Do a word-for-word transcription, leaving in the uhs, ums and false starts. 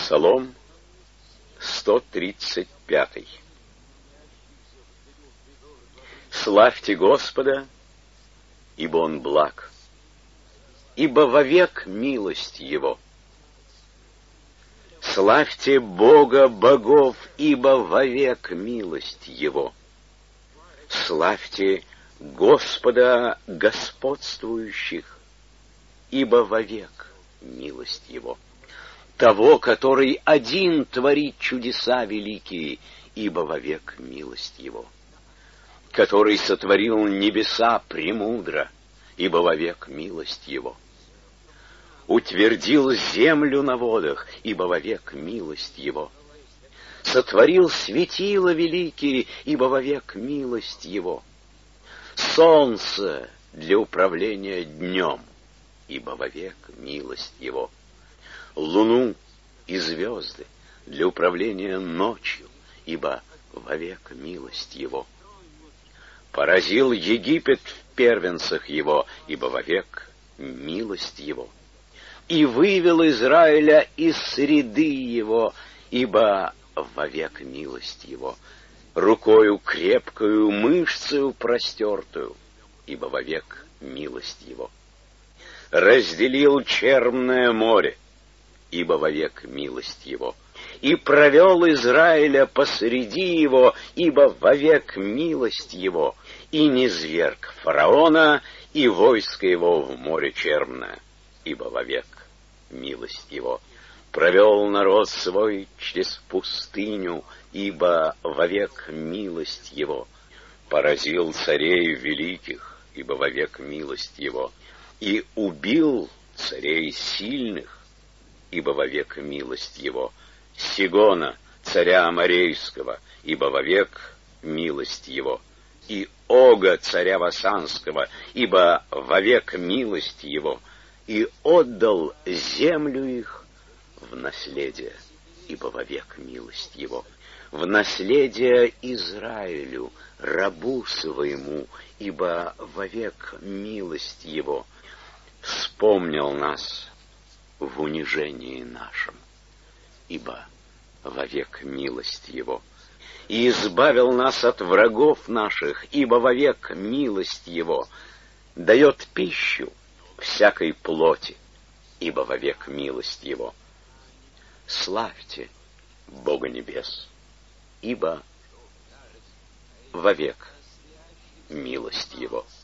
Псалом сто тридцать пятый. Славьте Господа, ибо Он благ, ибо вовек милость Его. Славьте Бога богов, ибо вовек милость Его. Славьте Господа господствующих, ибо вовек милость Его. Того, который один творит чудеса великие, ибо вовек милость Его. Который сотворил небеса премудро, ибо вовек милость Его. Утвердил землю на водах, ибо вовек милость Его. Сотворил светила великие, ибо вовек милость Его. Солнце для управления днем, ибо вовек милость Его. Луну и звезды для управления ночью, ибо вовек милость Его. Поразил Египет в первенцах его, ибо вовек милость Его. И вывел Израиля из среды его, ибо вовек милость Его. Рукою крепкою, мышцею простертую, ибо вовек милость Его. Разделил черное море, ибо вовек милость Его. И провел Израиля посреди его, ибо вовек милость Его. И низверг фараона и войско его в море черное, ибо вовек милость Его. Провел народ свой через пустыню, ибо вовек милость Его. Поразил царей великих, ибо вовек милость Его. И убил царей сильных, ибо вовек милость Его. Сигона, царя Аморейского, ибо вовек милость Его. И Ога, царя Васанского, ибо вовек милость Его. И отдал землю их в наследие, ибо вовек милость Его. В наследие Израилю, рабу своему, ибо вовек милость Его. Вспомнил нас в унижении нашем, ибо вовек милость Его. И избавил нас от врагов наших, ибо вовек милость Его. Дает пищу всякой плоти, ибо вовек милость Его. Славьте Бога небес, ибо вовек милость Его.